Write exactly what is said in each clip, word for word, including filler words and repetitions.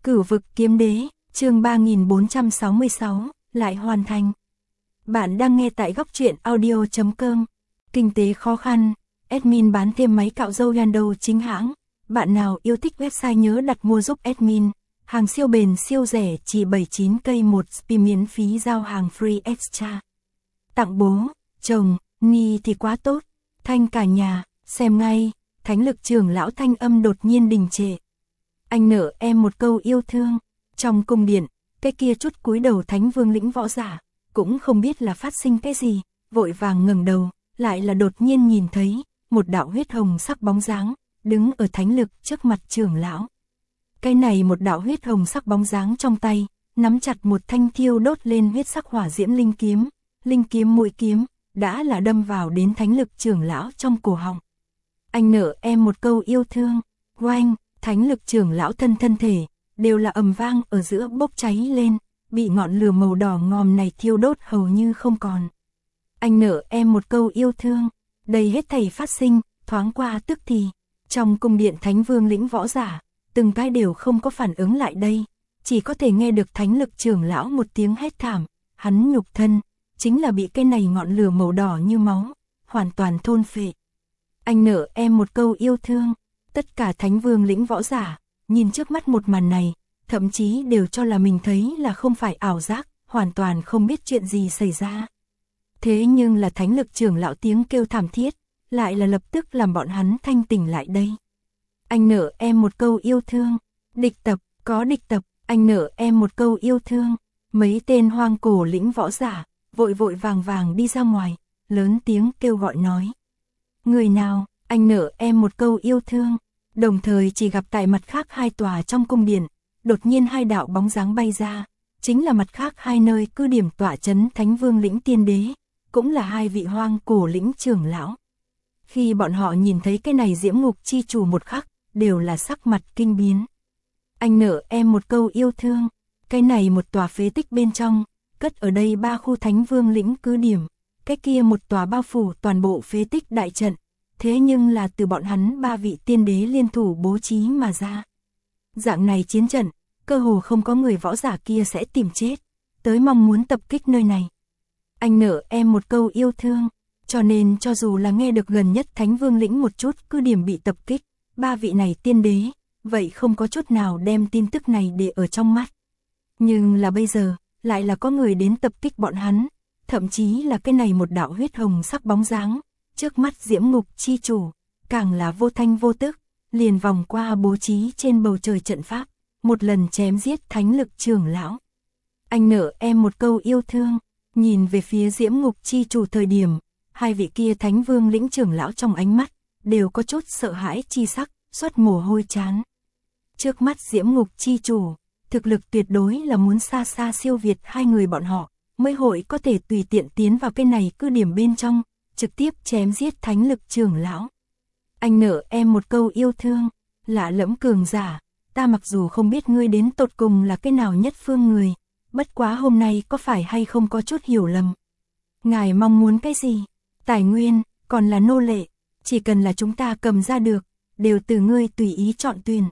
Cửu vực kiếm đế, chương ba nghìn bốn trăm sáu mươi sáu, lại hoàn thành. Bạn đang nghe tại góc truyện audio chấm com. Kinh tế khó khăn, admin bán thêm máy cạo râu Yando chính hãng. Bạn nào yêu thích website nhớ đặt mua giúp admin. Hàng siêu bền siêu rẻ chỉ bảy mươi chín cây một spi miễn phí giao hàng free extra. Tặng bố, chồng, Nhi thì quá tốt. Thanh cả nhà, xem ngay, thánh lực trưởng lão thanh âm đột nhiên đình trệ. Anh nợ em một câu yêu thương. Trong cung điện, cái kia chút cúi đầu thánh vương lĩnh võ giả, cũng không biết là phát sinh cái gì, vội vàng ngẩng đầu, lại là đột nhiên nhìn thấy một đạo huyết hồng sắc bóng dáng đứng ở thánh lực trước mặt trưởng lão. Cái này một đạo huyết hồng sắc bóng dáng trong tay, nắm chặt một thanh thiêu đốt lên huyết sắc hỏa diễm linh kiếm, linh kiếm mũi kiếm đã là đâm vào đến thánh lực trưởng lão trong cổ họng. Anh nợ em một câu yêu thương. Oanh, thánh lực trưởng lão thân thân thể đều là ầm vang ở giữa bốc cháy lên, bị ngọn lửa màu đỏ ngòm này thiêu đốt hầu như không còn. Anh nợ em một câu yêu thương. Đây hết thảy phát sinh, thoáng qua tức thì, trong cung điện thánh vương lĩnh võ giả, từng cái đều không có phản ứng lại đây, chỉ có thể nghe được thánh lực trưởng lão một tiếng hét thảm, hắn nhục thân, chính là bị cái này ngọn lửa màu đỏ như máu, hoàn toàn thôn phệ. Anh nợ em một câu yêu thương. Tất cả thánh vương lĩnh võ giả, nhìn trước mắt một màn này, thậm chí đều cho là mình thấy là không phải ảo giác, hoàn toàn không biết chuyện gì xảy ra. Thế nhưng là thánh lực trưởng lão tiếng kêu thảm thiết, lại là lập tức làm bọn hắn thanh tỉnh lại đây. Anh nợ em một câu yêu thương. Địch tập, có địch tập, anh nợ em một câu yêu thương. Mấy tên hoang cổ lĩnh võ giả, vội vội vàng vàng đi ra ngoài, lớn tiếng kêu gọi nói. Người nào, anh nợ em một câu yêu thương. Đồng thời chỉ gặp tại mặt khác hai tòa trong cung điện, đột nhiên hai đạo bóng dáng bay ra, chính là mặt khác hai nơi cư điểm tọa trấn thánh vương lĩnh tiên đế, cũng là hai vị hoang cổ lĩnh trưởng lão. Khi bọn họ nhìn thấy cái này diễm ngục chi chủ một khắc, đều là sắc mặt kinh biến. Anh nợ em một câu yêu thương. Cái này một tòa phế tích bên trong, cất ở đây ba khu thánh vương lĩnh cứ điểm, cái kia một tòa bao phủ toàn bộ phế tích đại trận. Thế nhưng là từ bọn hắn ba vị tiên đế liên thủ bố trí mà ra. Dạng này chiến trận, cơ hồ không có người võ giả kia sẽ tìm chết, tới mong muốn tập kích nơi này. Anh nợ em một câu yêu thương, cho nên cho dù là nghe được gần nhất thánh vương lĩnh một chút cứ điểm bị tập kích, ba vị này tiên đế, vậy không có chút nào đem tin tức này để ở trong mắt. Nhưng là bây giờ, lại là có người đến tập kích bọn hắn, thậm chí là cái này một đạo huyết hồng sắc bóng dáng. Trước mắt diễm ngục chi chủ, càng là vô thanh vô tức, liền vòng qua bố trí trên bầu trời trận pháp, một lần chém giết thánh lực trưởng lão. Anh nợ em một câu yêu thương. Nhìn về phía diễm ngục chi chủ thời điểm, hai vị kia thánh vương lĩnh trưởng lão trong ánh mắt, đều có chút sợ hãi chi sắc, xuất mồ hôi chán. Trước mắt diễm ngục chi chủ, thực lực tuyệt đối là muốn xa xa siêu việt hai người bọn họ, mới hội có thể tùy tiện tiến vào cái này cư điểm bên trong, trực tiếp chém giết thánh lực trưởng lão. Anh nợ em một câu yêu thương. Lạ lẫm cường giả, ta mặc dù không biết ngươi đến tột cùng là cái nào nhất phương người, bất quá hôm nay có phải hay không có chút hiểu lầm. Ngài mong muốn cái gì? Tài nguyên, còn là nô lệ, chỉ cần là chúng ta cầm ra được, đều từ ngươi tùy ý chọn tuyển.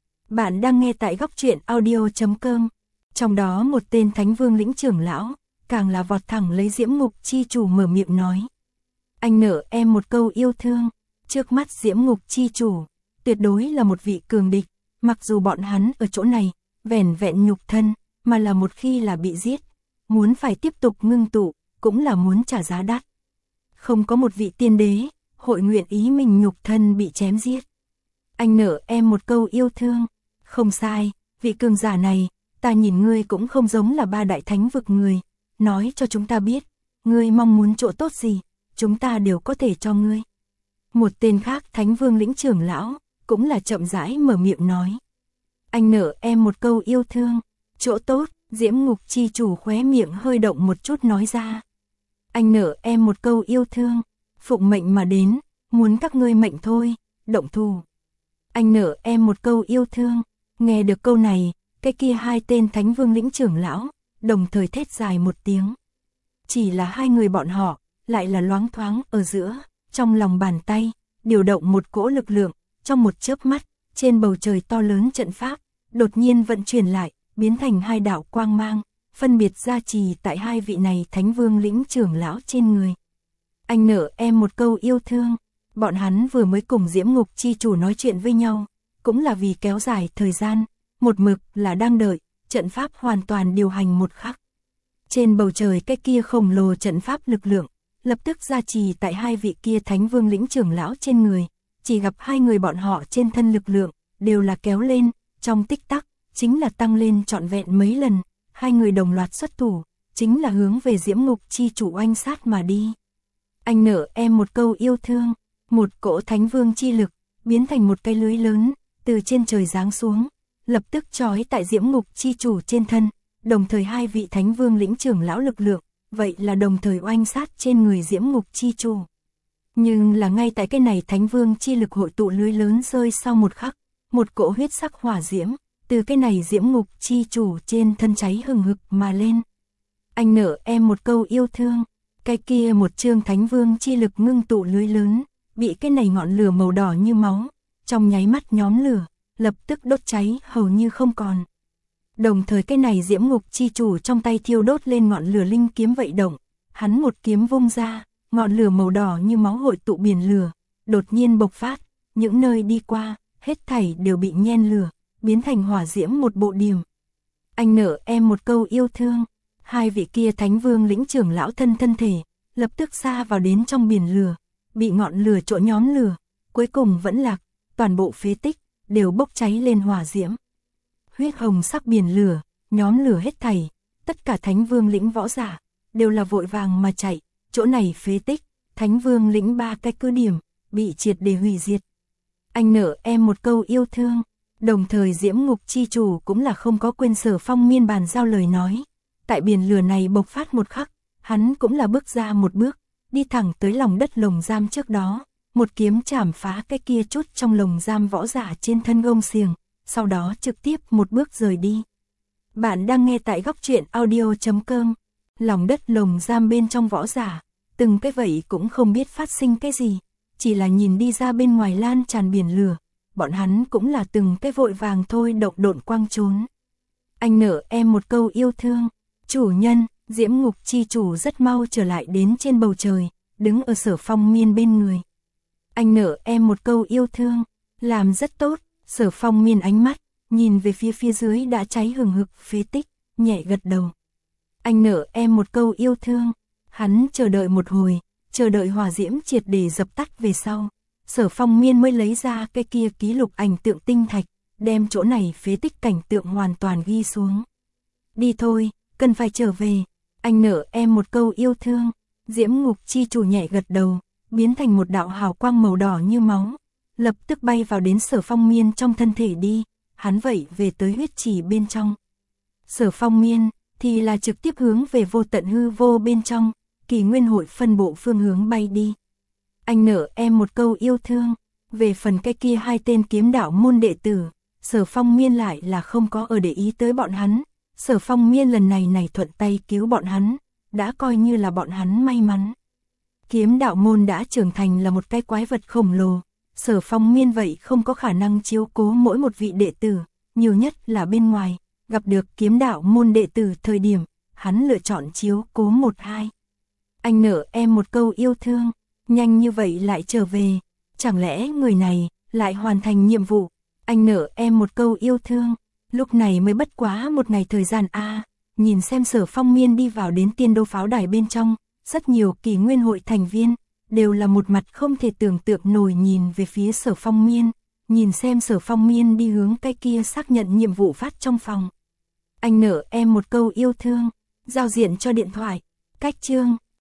Bạn đang nghe tại góc truyện audio chấm com. Trong đó một tên thánh vương lĩnh trưởng lão, càng là vọt thẳng lấy diễm ngục chi chủ mở miệng nói. Anh nợ em một câu yêu thương. Trước mắt diễm ngục chi chủ, tuyệt đối là một vị cường địch, mặc dù bọn hắn ở chỗ này, vẻn vẹn nhục thân, mà là một khi là bị giết, muốn phải tiếp tục ngưng tụ, cũng là muốn trả giá đắt. Không có một vị tiên đế, hội nguyện ý mình nhục thân bị chém giết. Anh nợ em một câu yêu thương. Không sai, vị cường giả này, ta nhìn ngươi cũng không giống là ba đại thánh vực người, nói cho chúng ta biết, ngươi mong muốn chỗ tốt gì, chúng ta đều có thể cho ngươi. Một tên khác thánh vương lĩnh trưởng lão, cũng là chậm rãi mở miệng nói. Anh nợ em một câu yêu thương. Chỗ tốt, diễm ngục chi chủ khóe miệng hơi động một chút nói ra. Anh nợ em một câu yêu thương. Phụng mệnh mà đến, muốn các ngươi mệnh thôi, động thủ. Anh nợ em một câu yêu thương. Nghe được câu này, cái kia hai tên thánh vương lĩnh trưởng lão, đồng thời thét dài một tiếng. Chỉ là hai người bọn họ, lại là loáng thoáng ở giữa, trong lòng bàn tay, điều động một cỗ lực lượng, trong một chớp mắt, trên bầu trời to lớn trận pháp, đột nhiên vận chuyển lại, biến thành hai đạo quang mang, phân biệt gia trì tại hai vị này thánh vương lĩnh trưởng lão trên người. Anh nợ em một câu yêu thương, bọn hắn vừa mới cùng Diễm Ngục chi chủ nói chuyện với nhau, cũng là vì kéo dài thời gian, một mực là đang đợi, trận pháp hoàn toàn điều hành một khắc. Trên bầu trời cái kia khổng lồ trận pháp lực lượng, lập tức gia trì tại hai vị kia thánh vương lĩnh trưởng lão trên người, chỉ gặp hai người bọn họ trên thân lực lượng, đều là kéo lên, trong tích tắc, chính là tăng lên trọn vẹn mấy lần, hai người đồng loạt xuất thủ, chính là hướng về Diễm Ngục chi chủ oanh sát mà đi. Anh nợ em một câu yêu thương, một cỗ thánh vương chi lực, biến thành một cái lưới lớn, từ trên trời giáng xuống, lập tức trói tại Diễm Ngục chi chủ trên thân, đồng thời hai vị thánh vương lĩnh trưởng lão lực lượng, vậy là đồng thời oanh sát trên người Diễm Ngục chi chủ. Nhưng là ngay tại cái này thánh vương chi lực hội tụ lưới lớn rơi sau một khắc, một cỗ huyết sắc hỏa diễm, từ cái này Diễm Ngục chi chủ trên thân cháy hừng hực mà lên. Anh nợ em một câu yêu thương, cái kia một chương thánh vương chi lực ngưng tụ lưới lớn, bị cái này ngọn lửa màu đỏ như máu, trong nháy mắt nhóm lửa, lập tức đốt cháy hầu như không còn. Đồng thời cái này Diễm Ngục chi chủ trong tay thiêu đốt lên ngọn lửa linh kiếm vậy động, hắn một kiếm vung ra, ngọn lửa màu đỏ như máu hội tụ biển lửa, đột nhiên bộc phát, những nơi đi qua, hết thảy đều bị nhen lửa, biến thành hỏa diễm một bộ điểm. Anh nợ em một câu yêu thương, hai vị kia thánh vương lĩnh trưởng lão thân thân thể, lập tức xa vào đến trong biển lửa, bị ngọn lửa chỗ nhóm lửa, cuối cùng vẫn lạc, toàn bộ phế tích, đều bốc cháy lên hỏa diễm. Huyết hồng sắc biển lửa, nhóm lửa hết thảy, tất cả thánh vương lĩnh võ giả, đều là vội vàng mà chạy, chỗ này phế tích, thánh vương lĩnh ba cái cứ điểm, bị triệt để hủy diệt. Anh nợ em một câu yêu thương, đồng thời Diễm Ngục chi chủ cũng là không có quên Sở Phong miên bàn giao lời nói. Tại biển lửa này bộc phát một khắc, hắn cũng là bước ra một bước, đi thẳng tới lòng đất lồng giam trước đó, một kiếm chảm phá cái kia chút trong lồng giam võ giả trên thân gông xiềng, sau đó trực tiếp một bước rời đi. Bạn đang nghe tại góc truyện audio chấm com, lòng đất lồng giam bên trong võ giả, từng cái vậy cũng không biết phát sinh cái gì, chỉ là nhìn đi ra bên ngoài lan tràn biển lửa, bọn hắn cũng là từng cái vội vàng thôi động độn quang trốn. Anh nợ em một câu yêu thương, chủ nhân, Diễm Ngục chi chủ rất mau trở lại đến trên bầu trời, đứng ở Sở Phong miên bên người. Anh nợ em một câu yêu thương, làm rất tốt. Sở Phong miên ánh mắt, nhìn về phía phía dưới đã cháy hừng hực phế tích, nhẹ gật đầu. Anh nợ em một câu yêu thương, hắn chờ đợi một hồi, chờ đợi hỏa diễm triệt để dập tắt về sau. Sở Phong miên mới lấy ra cái kia ký lục ảnh tượng tinh thạch, đem chỗ này phế tích cảnh tượng hoàn toàn ghi xuống. Đi thôi, cần phải trở về, anh nợ em một câu yêu thương, Diễm Ngục chi chủ nhẹ gật đầu, biến thành một đạo hào quang màu đỏ như máu. Lập tức bay vào đến Sở Phong miên trong thân thể đi, hắn vậy về tới huyết trì bên trong. Sở Phong miên thì là trực tiếp hướng về vô tận hư vô bên trong, kỳ nguyên hội phân bộ phương hướng bay đi. Anh nợ em một câu yêu thương, về phần cái kia hai tên kiếm đạo môn đệ tử, Sở Phong miên lại là không có ở để ý tới bọn hắn. Sở Phong miên lần này này thuận tay cứu bọn hắn, đã coi như là bọn hắn may mắn. Kiếm đạo môn đã trưởng thành là một cái quái vật khổng lồ. Sở Phong miên vậy không có khả năng chiếu cố mỗi một vị đệ tử, nhiều nhất là bên ngoài, gặp được kiếm đạo môn đệ tử thời điểm, hắn lựa chọn chiếu cố một hai. Anh nợ em một câu yêu thương, nhanh như vậy lại trở về, chẳng lẽ người này lại hoàn thành nhiệm vụ, anh nợ em một câu yêu thương, lúc này mới bất quá một ngày thời gian a à, nhìn xem Sở Phong miên đi vào đến tiên đô pháo đài bên trong, rất nhiều kỳ nguyên hội thành viên, đều là một mặt không thể tưởng tượng nổi nhìn về phía Sở Phong miên, nhìn xem Sở Phong miên đi hướng cái kia xác nhận nhiệm vụ phát trong phòng. Anh nợ em một câu yêu thương, giao diện cho điện thoại, cách chương.